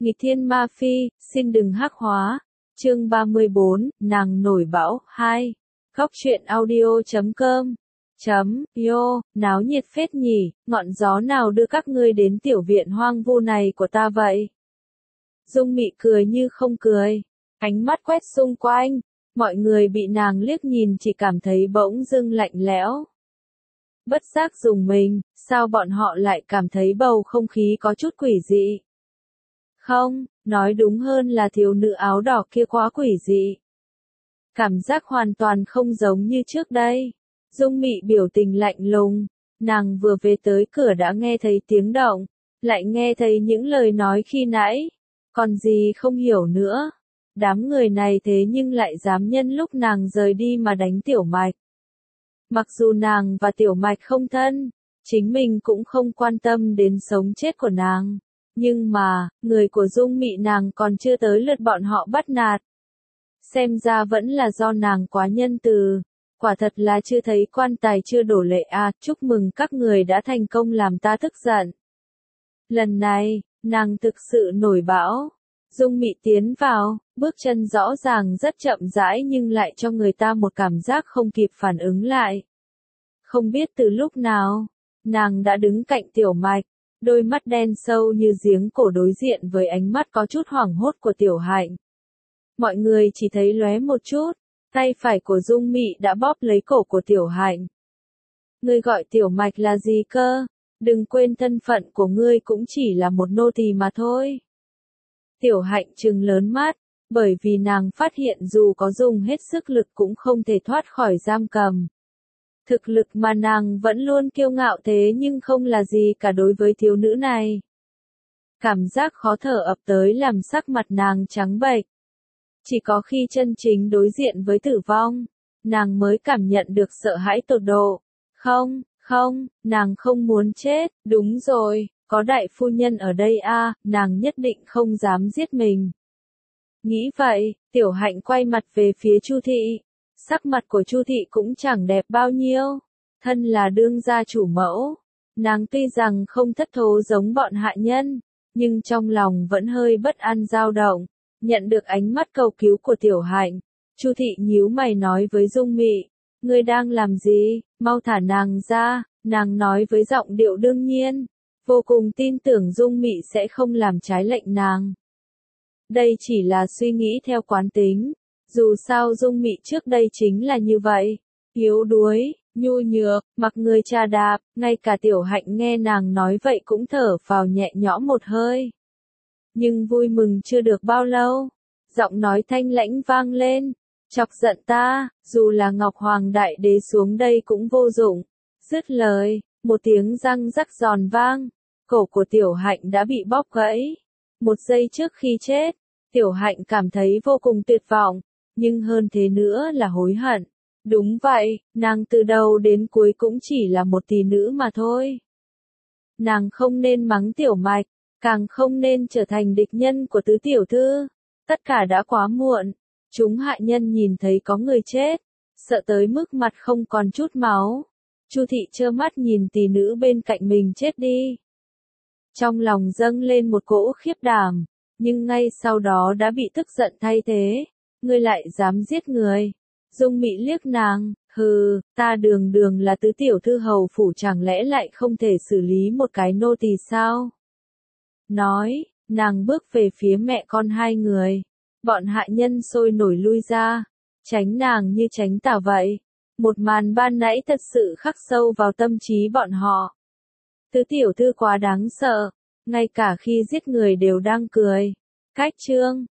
Nghịch thiên ma phi, xin đừng hắc hóa. Chương 34, nàng nổi bão, 2. Góc truyện audio.com Yo, náo nhiệt phết nhỉ, ngọn gió nào đưa các ngươi đến tiểu viện hoang vu này của ta vậy? Dung Mị cười như không cười, ánh mắt quét xung quanh, mọi người bị nàng liếc nhìn chỉ cảm thấy bỗng dưng lạnh lẽo. Bất giác rùng mình, sao bọn họ lại cảm thấy bầu không khí có chút quỷ dị? Không, nói đúng hơn là thiếu nữ áo đỏ kia quá quỷ dị. Cảm giác hoàn toàn không giống như trước đây. Dung Mị biểu tình lạnh lùng, nàng vừa về tới cửa đã nghe thấy tiếng động, lại nghe thấy những lời nói khi nãy, còn gì không hiểu nữa. Đám người này thế nhưng lại dám nhân lúc nàng rời đi mà đánh Tiểu Mạch. Mặc dù nàng và Tiểu Mạch không thân, chính mình cũng không quan tâm đến sống chết của nàng, nhưng mà, người của Dung Mị nàng còn chưa tới lượt bọn họ bắt nạt. Xem ra vẫn là do nàng quá nhân từ. Quả thật là chưa thấy quan tài chưa đổ lệ à, chúc mừng các người đã thành công làm ta tức giận. Lần này, nàng thực sự nổi bão. Dung Mị tiến vào, bước chân rõ ràng rất chậm rãi nhưng lại cho người ta một cảm giác không kịp phản ứng lại. Không biết từ lúc nào, nàng đã đứng cạnh Tiểu Mạch, đôi mắt đen sâu như giếng cổ đối diện với ánh mắt có chút hoảng hốt của Tiểu Hạnh. Mọi người chỉ thấy lóe một chút. Tay phải của Dung Mị đã bóp lấy cổ của Tiểu Hạnh. Ngươi gọi Tiểu Mạch là gì cơ? Đừng quên thân phận của ngươi cũng chỉ là một nô tỳ mà thôi. Tiểu Hạnh trừng lớn mắt, bởi vì nàng phát hiện dù có dùng hết sức lực cũng không thể thoát khỏi giam cầm. Thực lực mà nàng vẫn luôn kiêu ngạo thế nhưng không là gì cả đối với thiếu nữ này. Cảm giác khó thở ập tới làm sắc mặt nàng trắng bệch. Chỉ có khi chân chính đối diện với tử vong, nàng mới cảm nhận được sợ hãi tột độ. Không, nàng không muốn chết, đúng rồi, có đại phu nhân ở đây à, nàng nhất định không dám giết mình. Nghĩ vậy, Tiểu Hạnh quay mặt về phía Chu Thị. Sắc mặt của Chu Thị cũng chẳng đẹp bao nhiêu. Thân là đương gia chủ mẫu, nàng tuy rằng không thất thố giống bọn hạ nhân, nhưng trong lòng vẫn hơi bất an dao động. Nhận được ánh mắt cầu cứu của Tiểu Hạnh, Chu Thị nhíu mày nói với Dung Mị, ngươi đang làm gì, mau thả nàng ra, nàng nói với giọng điệu đương nhiên, vô cùng tin tưởng Dung Mị sẽ không làm trái lệnh nàng. Đây chỉ là suy nghĩ theo quán tính, dù sao Dung Mị trước đây chính là như vậy, yếu đuối, nhu nhược, mặc người chà đạp, ngay cả Tiểu Hạnh nghe nàng nói vậy cũng thở phào nhẹ nhõm một hơi. Nhưng vui mừng chưa được bao lâu, giọng nói thanh lãnh vang lên, chọc giận ta, dù là Ngọc Hoàng Đại Đế xuống đây cũng vô dụng. Dứt lời, một tiếng răng rắc giòn vang, cổ của Tiểu Hạnh đã bị bóp gãy. Một giây trước khi chết, Tiểu Hạnh cảm thấy vô cùng tuyệt vọng, nhưng hơn thế nữa là hối hận. Đúng vậy, nàng từ đầu đến cuối cũng chỉ là một tỷ nữ mà thôi. Nàng không nên mắng Tiểu Mạch, càng không nên trở thành địch nhân của tứ tiểu thư. Tất cả đã quá muộn. Chúng hạ nhân nhìn thấy có người chết, sợ tới mức mặt không còn chút máu. Chu Thị trơ mắt nhìn tỷ nữ bên cạnh mình chết đi. Trong lòng dâng lên một cỗ khiếp đảm, nhưng ngay sau đó đã bị tức giận thay thế. Ngươi lại dám giết người. Dung Mị liếc nàng, hừ, ta đường đường là tứ tiểu thư hầu phủ chẳng lẽ lại không thể xử lý một cái nô tỳ sao? Nói, nàng bước về phía mẹ con hai người. Bọn hạ nhân sôi nổi lui ra, tránh nàng như tránh tà vậy. Một màn ban nãy thật sự khắc sâu vào tâm trí bọn họ. Tứ tiểu thư quá đáng sợ, ngay cả khi giết người đều đang cười. Cách chương,